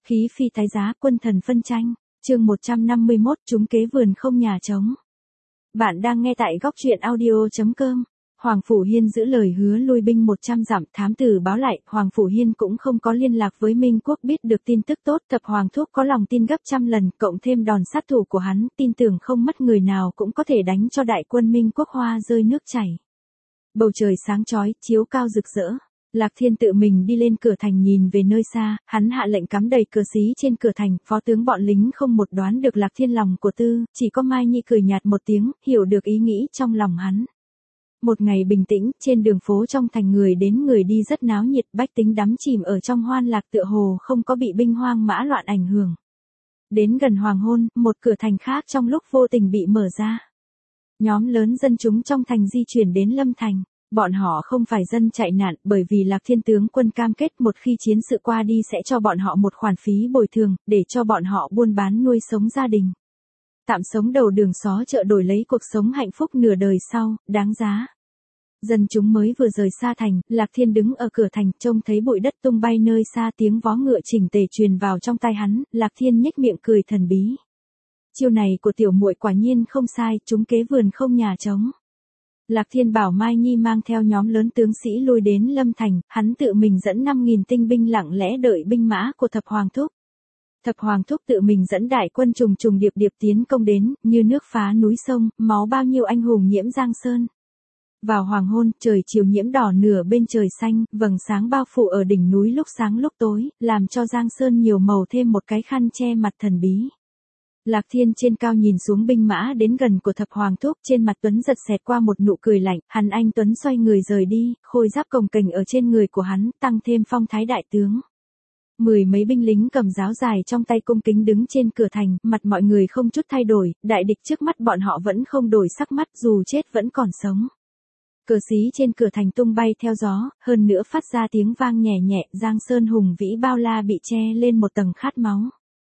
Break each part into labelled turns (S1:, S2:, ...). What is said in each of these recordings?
S1: Khí phi tái giá, quân thần phân tranh. Chương 151, trúng kế vườn không nhà trống. Bạn đang nghe tại góc truyện audio.com. Hoàng Phủ Hiên giữ lời hứa lui binh 100 dặm, thám tử báo lại, Hoàng Phủ Hiên cũng không có liên lạc với Minh Quốc, biết được tin tức tốt, Thập Hoàng Thúc có lòng tin gấp trăm lần, cộng thêm đòn sát thủ của hắn, tin tưởng không mất người nào cũng có thể đánh cho đại quân Minh Quốc hoa rơi nước chảy. Bầu trời sáng chói, chiếu cao rực rỡ. Lạc Thiên tự mình đi lên cửa thành nhìn về nơi xa, hắn hạ lệnh cắm đầy cờ xí trên cửa thành, phó tướng bọn lính không một đoán được Lạc Thiên lòng của tư, chỉ có Mai Nhi cười nhạt một tiếng, hiểu được ý nghĩ trong lòng hắn. Một ngày bình tĩnh, trên đường phố trong thành người đến người đi rất náo nhiệt, bách tính đắm chìm ở trong hoan lạc tựa hồ không có bị binh hoang mã loạn ảnh hưởng. Đến gần hoàng hôn, một cửa thành khác trong lúc vô tình bị mở ra. Nhóm lớn dân chúng trong thành di chuyển đến Lâm Thành. Bọn họ không phải dân chạy nạn, bởi vì Lạc Thiên tướng quân cam kết một khi chiến sự qua đi sẽ cho bọn họ một khoản phí bồi thường, để cho bọn họ buôn bán nuôi sống gia đình. Tạm sống đầu đường xó chợ đổi lấy cuộc sống hạnh phúc nửa đời sau, đáng giá. Dân chúng mới vừa rời xa thành, Lạc Thiên đứng ở cửa thành, trông thấy bụi đất tung bay nơi xa, tiếng vó ngựa chỉnh tề truyền vào trong tai hắn, Lạc Thiên nhếch miệng cười thần bí. Chiêu này của tiểu muội quả nhiên không sai, trúng kế vườn không nhà trống. Lạc Thiên bảo Mai Nhi mang theo nhóm lớn tướng sĩ lui đến Lâm Thành, hắn tự mình dẫn 5.000 tinh binh lặng lẽ đợi binh mã của Thập Hoàng Thúc. Thập Hoàng Thúc tự mình dẫn đại quân trùng trùng điệp điệp tiến công đến, như nước phá núi sông, máu bao nhiêu anh hùng nhiễm Giang Sơn. Vào hoàng hôn, trời chiều nhiễm đỏ nửa bên trời xanh, vầng sáng bao phủ ở đỉnh núi lúc sáng lúc tối, làm cho Giang Sơn nhiều màu thêm một cái khăn che mặt thần bí. Lạc Thiên trên cao nhìn xuống binh mã đến gần của Thập Hoàng Thúc, trên mặt Tuấn giật xẹt qua một nụ cười lạnh, hắn anh Tuấn xoay người rời đi, khôi giáp cồng kềnh ở trên người của hắn, tăng thêm phong thái đại tướng. Mười mấy binh lính cầm giáo dài trong tay cung kính đứng trên cửa thành, mặt mọi người không chút thay đổi, đại địch trước mắt bọn họ vẫn không đổi sắc mắt, dù chết vẫn còn sống. Cờ xí trên cửa thành tung bay theo gió, hơn nữa phát ra tiếng vang nhẹ nhẹ, Giang Sơn hùng vĩ bao la bị che lên một tầng khát máu.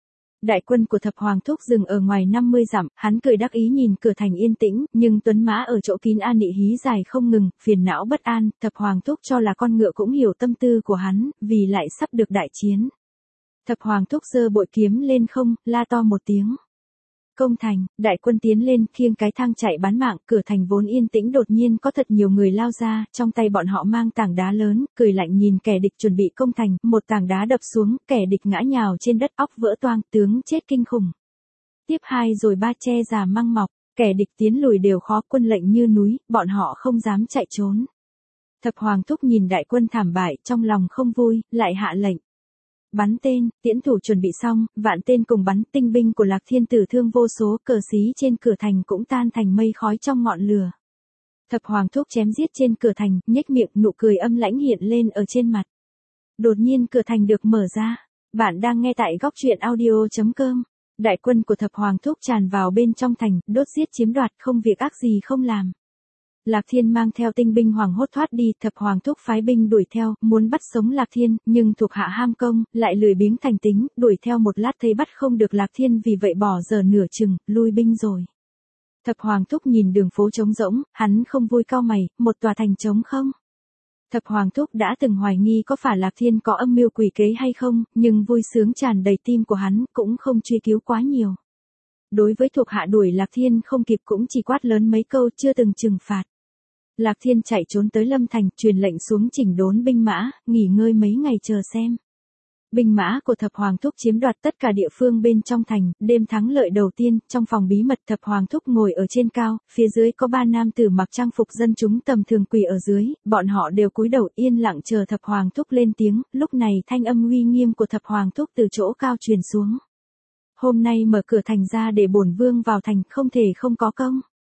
S1: Đại quân của Thập Hoàng Thúc dừng ở ngoài 50 dặm, hắn cười đắc ý nhìn cửa thành yên tĩnh, nhưng tuấn mã ở chỗ kín an nị hí dài không ngừng, phiền não bất an, Thập Hoàng Thúc cho là con ngựa cũng hiểu tâm tư của hắn, vì lại sắp được đại chiến. Thập Hoàng Thúc giơ bội kiếm lên không, la to một tiếng. Công thành, đại quân tiến lên, khiêng cái thang chạy bán mạng, cửa thành vốn yên tĩnh đột nhiên có thật nhiều người lao ra, trong tay bọn họ mang tảng đá lớn, cười lạnh nhìn kẻ địch chuẩn bị công thành, một tảng đá đập xuống, kẻ địch ngã nhào trên đất, óc vỡ toang, tướng chết kinh khủng. Tiếp 2 rồi 3 che già măng mọc, kẻ địch tiến lùi đều khó, quân lệnh như núi, bọn họ không dám chạy trốn. Thập Hoàng Thúc nhìn đại quân thảm bại, trong lòng không vui, lại hạ lệnh. Bắn tên, tiễn thủ chuẩn bị xong, vạn tên cùng bắn, tinh binh của Lạc Thiên tử thương vô số, cờ xí trên cửa thành cũng tan thành mây khói trong ngọn lửa. Thập Hoàng Thúc chém giết trên cửa thành, nhếch miệng, nụ cười âm lãnh hiện lên ở trên mặt. Đột nhiên cửa thành được mở ra. Bạn đang nghe tại góc truyện audio.com. Đại quân của Thập Hoàng Thúc tràn vào bên trong thành, đốt giết chiếm đoạt, không việc ác gì không làm. Lạc Thiên mang theo tinh binh hoảng hốt thoát đi, Thập Hoàng Thúc phái binh đuổi theo, muốn bắt sống Lạc Thiên, nhưng thuộc hạ ham công, lại lười biếng thành tính, đuổi theo một lát thấy bắt không được Lạc Thiên, vì vậy bỏ giờ nửa chừng, lui binh rồi. Thập Hoàng Thúc nhìn đường phố trống rỗng, hắn không vui cau mày, một tòa thành trống không. Thập Hoàng Thúc đã từng hoài nghi có phải Lạc Thiên có âm mưu quỷ kế hay không, nhưng vui sướng tràn đầy tim của hắn, cũng không truy cứu quá nhiều. Đối với thuộc hạ đuổi Lạc Thiên không kịp cũng chỉ quát lớn mấy câu, chưa từng trừng phạt. Lạc Thiên chạy trốn tới Lâm Thành, truyền lệnh xuống chỉnh đốn binh mã, nghỉ ngơi mấy ngày chờ xem. Binh mã của Thập Hoàng Thúc chiếm đoạt tất cả địa phương bên trong thành, đêm thắng lợi đầu tiên, trong phòng bí mật Thập Hoàng Thúc ngồi ở trên cao, phía dưới có 3 nam tử mặc trang phục dân chúng tầm thường quỳ ở dưới, bọn họ đều cúi đầu yên lặng chờ Thập Hoàng Thúc lên tiếng, lúc này thanh âm uy nghiêm của Thập Hoàng Thúc từ chỗ cao truyền xuống. Hôm nay mở cửa thành ra để bổn vương vào thành, không thể không có công.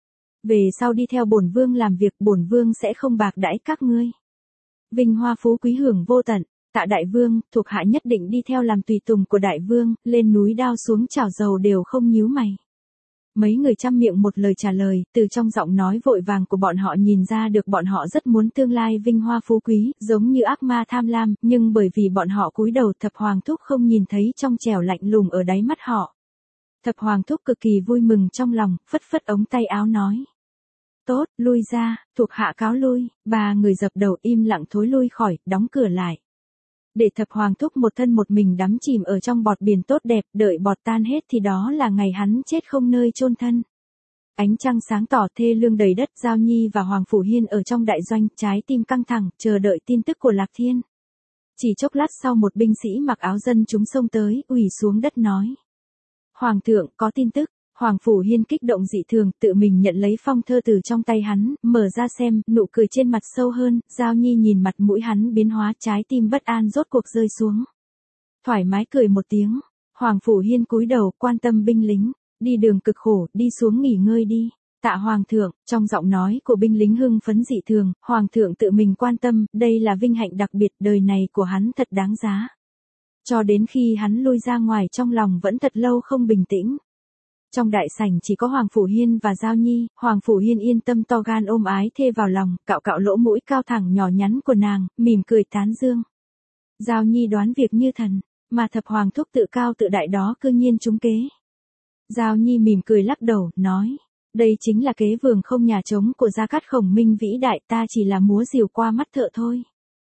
S1: Về sau đi theo bổn vương làm việc, bổn vương sẽ không bạc đãi các ngươi. Vinh hoa phú quý hưởng vô tận, tạ đại vương, thuộc hạ nhất định đi theo làm tùy tùng của đại vương, lên núi đao xuống chảo dầu đều không nhíu mày. Mấy người trăm miệng một lời trả lời, từ trong giọng nói vội vàng của bọn họ nhìn ra được bọn họ rất muốn tương lai vinh hoa phú quý, giống như ác ma tham lam, nhưng bởi vì bọn họ cúi đầu, Thập Hoàng Thúc không nhìn thấy trong trẻo lạnh lùng ở đáy mắt họ. Thập Hoàng Thúc cực kỳ vui mừng trong lòng, phất phất ống tay áo nói. Tốt, lui ra, thuộc hạ cáo lui, 3 người dập đầu im lặng thối lui khỏi, đóng cửa lại. Để thập hoàng thúc một thân một mình đắm chìm ở trong bọt biển tốt đẹp, đợi bọt tan hết thì đó là ngày hắn chết không nơi chôn thân. Ánh trăng sáng tỏ thê lương đầy đất, Giao Nhi và Hoàng Phủ Hiên ở trong đại doanh, trái tim căng thẳng, chờ đợi tin tức của Lạc Thiên. Chỉ chốc lát sau một binh sĩ mặc áo dân chúng xông tới, quỳ xuống đất nói. Hoàng thượng, có tin tức. Hoàng Phủ Hiên kích động dị thường, tự mình nhận lấy phong thơ từ trong tay hắn, mở ra xem, nụ cười trên mặt sâu hơn, Giao Nhi nhìn mặt mũi hắn biến hóa, trái tim bất an rốt cuộc rơi xuống. Thoải mái cười một tiếng, Hoàng Phủ Hiên cúi đầu, quan tâm binh lính, đi đường cực khổ, đi xuống nghỉ ngơi đi. Tạ Hoàng thượng, trong giọng nói của binh lính hưng phấn dị thường, Hoàng thượng tự mình quan tâm, đây là vinh hạnh đặc biệt, đời này của hắn thật đáng giá. Cho đến khi hắn lui ra ngoài trong lòng vẫn thật lâu không bình tĩnh. Trong đại sảnh chỉ có Hoàng Phủ Hiên và Giao Nhi, Hoàng Phủ Hiên yên tâm to gan ôm ái thê vào lòng, cạo cạo lỗ mũi cao thẳng nhỏ nhắn của nàng, mỉm cười tán dương. Giao Nhi đoán việc như thần, mà thập hoàng thúc tự cao tự đại đó cư nhiên trúng kế. Giao Nhi mỉm cười lắc đầu, nói, đây chính là kế vườn không nhà trống của Gia Cát Khổng Minh vĩ đại, ta chỉ là múa rìu qua mắt thợ thôi.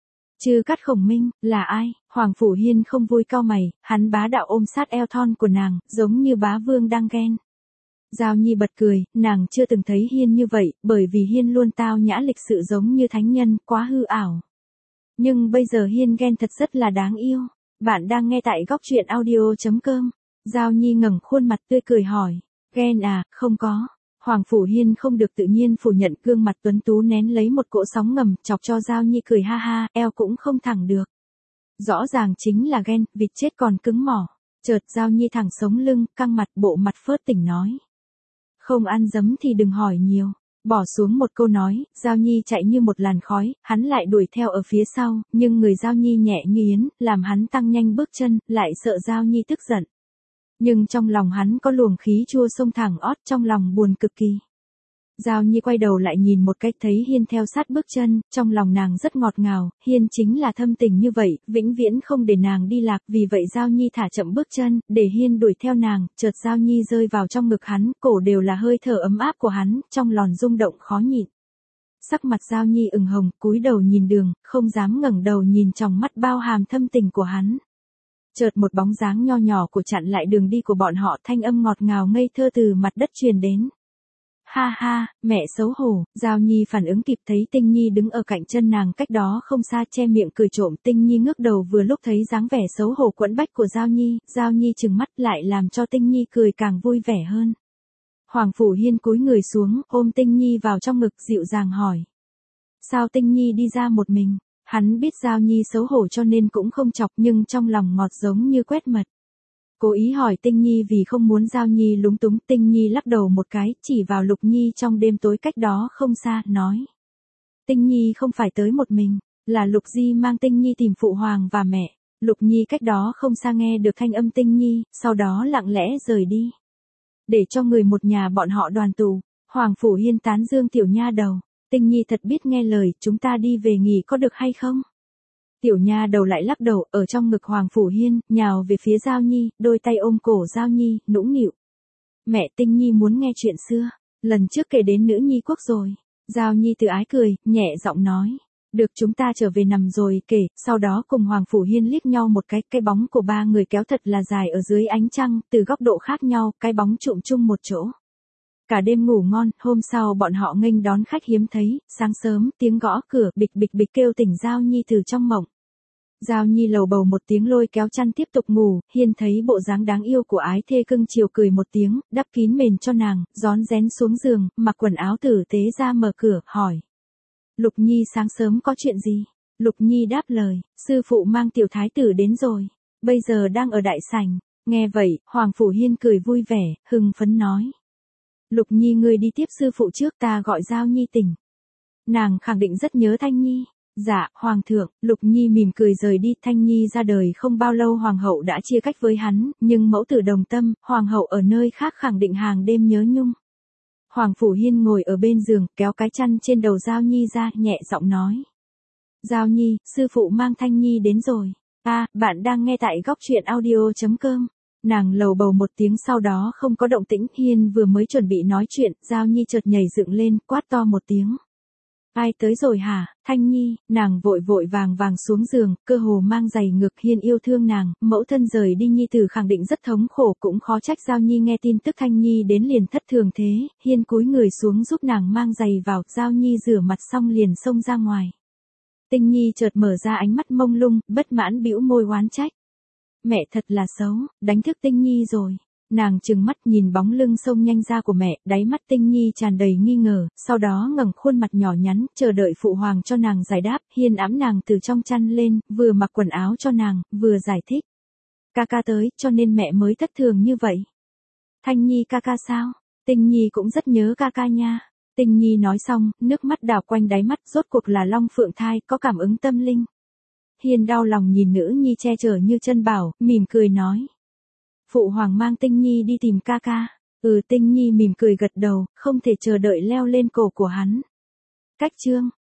S1: Chứ Cát Khổng Minh, là ai? Hoàng Phủ Hiên không vui cau mày, hắn bá đạo ôm sát eo thon của nàng, giống như bá vương đang ghen. Giao Nhi bật cười, nàng chưa từng thấy Hiên như vậy, bởi vì Hiên luôn tao nhã lịch sự giống như thánh nhân, quá hư ảo. Nhưng bây giờ Hiên ghen thật rất là đáng yêu. Bạn đang nghe tại góc truyện audio.com. Giao Nhi ngẩng khuôn mặt tươi cười hỏi, ghen à, không có. Hoàng Phủ Hiên không được tự nhiên phủ nhận, gương mặt tuấn tú nén lấy một cỗ sóng ngầm, chọc cho Giao Nhi cười ha ha, eo cũng không thẳng được. Rõ ràng chính là ghen, vịt chết còn cứng mỏ. Chợt Giao Nhi thẳng sống lưng, căng mặt, bộ mặt phớt tỉnh nói. Không ăn dấm thì đừng hỏi nhiều. Bỏ xuống một câu nói, Giao Nhi chạy như một làn khói, hắn lại đuổi theo ở phía sau, nhưng người Giao Nhi nhẹ như yến, làm hắn tăng nhanh bước chân, lại sợ Giao Nhi tức giận. Nhưng trong lòng hắn có luồng khí chua xông thẳng ót, trong lòng buồn cực kỳ. Giao Nhi quay đầu lại nhìn một cách thấy Hiên theo sát bước chân, trong lòng nàng rất ngọt ngào, Hiên chính là thâm tình như vậy, vĩnh viễn không để nàng đi lạc, vì vậy Giao Nhi thả chậm bước chân, để Hiên đuổi theo nàng, chợt Giao Nhi rơi vào trong ngực hắn, cổ đều là hơi thở ấm áp của hắn, trong lòn rung động khó nhịn. Sắc mặt Giao Nhi ửng hồng, cúi đầu nhìn đường, không dám ngẩng đầu nhìn trong mắt bao hàm thâm tình của hắn. Chợt một bóng dáng nho nhỏ của chặn lại đường đi của bọn họ, thanh âm ngọt ngào ngây thơ từ mặt đất truyền đến. Ha ha, mẹ xấu hổ. Giao Nhi phản ứng kịp thấy Tinh Nhi đứng ở cạnh chân nàng cách đó không xa, che miệng cười trộm. Tinh Nhi ngước đầu vừa lúc thấy dáng vẻ xấu hổ quẫn bách của Giao Nhi trừng mắt lại làm cho Tinh Nhi cười càng vui vẻ hơn. Hoàng Phủ Hiên cúi người xuống, ôm Tinh Nhi vào trong ngực, dịu dàng hỏi. Sao Tinh Nhi đi ra một mình? Hắn biết Giao Nhi xấu hổ cho nên cũng không chọc, nhưng trong lòng ngọt giống như quét mật. Cố ý hỏi Tinh Nhi vì không muốn Giao Nhi lúng túng. Tinh Nhi lắc đầu một cái, chỉ vào Lục Nhi trong đêm tối cách đó không xa, nói. Tinh Nhi không phải tới một mình, là Lục Di mang Tinh Nhi tìm phụ hoàng và mẹ. Lục Nhi cách đó không xa nghe được thanh âm Tinh Nhi, sau đó lặng lẽ rời đi. Để cho người một nhà bọn họ đoàn tụ. Hoàng Phủ Hiên tán dương tiểu nha đầu. Tinh Nhi thật biết nghe lời, chúng ta đi về nghỉ có được hay không? Tiểu nha đầu lại lắc đầu, ở trong ngực Hoàng Phủ Hiên, nhào về phía Giao Nhi, đôi tay ôm cổ Giao Nhi, nũng nịu. Mẹ, Tinh Nhi muốn nghe chuyện xưa, lần trước kể đến nữ nhi quốc rồi. Giao Nhi tự ái cười, nhẹ giọng nói. Được, chúng ta trở về nằm rồi kể. Sau đó cùng Hoàng Phủ Hiên liếc nhau một cái bóng của ba người kéo thật là dài ở dưới ánh trăng, từ góc độ khác nhau, cái bóng trụm chung một chỗ. Cả đêm ngủ ngon, hôm sau bọn họ nghênh đón khách hiếm thấy, sáng sớm tiếng gõ cửa bịch bịch bịch kêu tỉnh Giao Nhi từ trong mộng. Giao Nhi lầu bầu một tiếng lôi kéo chăn tiếp tục ngủ, Hiên thấy bộ dáng đáng yêu của ái thê cưng chiều cười một tiếng, đắp kín mền cho nàng, rón rén xuống giường, mặc quần áo tử tế ra mở cửa, hỏi. Lục Nhi sáng sớm có chuyện gì? Lục Nhi đáp lời, sư phụ mang tiểu thái tử đến rồi, bây giờ đang ở đại sảnh. Nghe vậy, Hoàng Phủ Hiên cười vui vẻ, hưng phấn nói. Lục Nhi ngươi đi tiếp sư phụ trước, ta gọi Giao Nhi tỉnh. Nàng khẳng định rất nhớ Thanh Nhi. Dạ, Hoàng thượng. Lục Nhi mỉm cười rời đi. Thanh Nhi ra đời không bao lâu Hoàng hậu đã chia cách với hắn, nhưng mẫu tử đồng tâm, Hoàng hậu ở nơi khác khẳng định hàng đêm nhớ nhung. Hoàng Phủ Hiên ngồi ở bên giường, kéo cái chăn trên đầu Giao Nhi ra, nhẹ giọng nói. Giao Nhi, sư phụ mang Thanh Nhi đến rồi. Bạn đang nghe tại góc truyện audio.com. Nàng lầu bầu một tiếng sau đó không có động tĩnh. Hiên vừa mới chuẩn bị nói chuyện, Giao Nhi chợt nhảy dựng lên, quát to một tiếng. Ai tới rồi hả, Thanh Nhi, nàng vội vội vàng vàng xuống giường, cơ hồ mang giày ngực. Hiên yêu thương nàng, mẫu thân rời đi nhi tử khẳng định rất thống khổ, cũng khó trách Giao Nhi nghe tin tức Thanh Nhi đến liền thất thường thế. Hiên cúi người xuống giúp nàng mang giày vào, Giao Nhi rửa mặt xong liền xông ra ngoài. Tinh Nhi chợt mở ra ánh mắt mông lung, bất mãn bĩu môi oán trách. Mẹ thật là xấu, đánh thức Tinh Nhi rồi. Nàng trừng mắt nhìn bóng lưng xông nhanh ra của mẹ, đáy mắt Tinh Nhi tràn đầy nghi ngờ, sau đó ngẩng khuôn mặt nhỏ nhắn, chờ đợi phụ hoàng cho nàng giải đáp. Hiên ẵm nàng từ trong chăn lên, vừa mặc quần áo cho nàng, vừa giải thích. Ca ca tới, cho nên mẹ mới thất thường như vậy. Thanh Nhi ca ca sao? Tinh Nhi cũng rất nhớ ca ca nha. Tinh Nhi nói xong, nước mắt đảo quanh đáy mắt, rốt cuộc là Long Phượng thai, có cảm ứng tâm linh. Hiên đau lòng nhìn nữ nhi che chở như chân bảo, mỉm cười nói. Phụ hoàng mang Tinh Nhi đi tìm ca ca. Tinh Nhi mỉm cười gật đầu, không thể chờ đợi leo lên cổ của hắn. Cách chương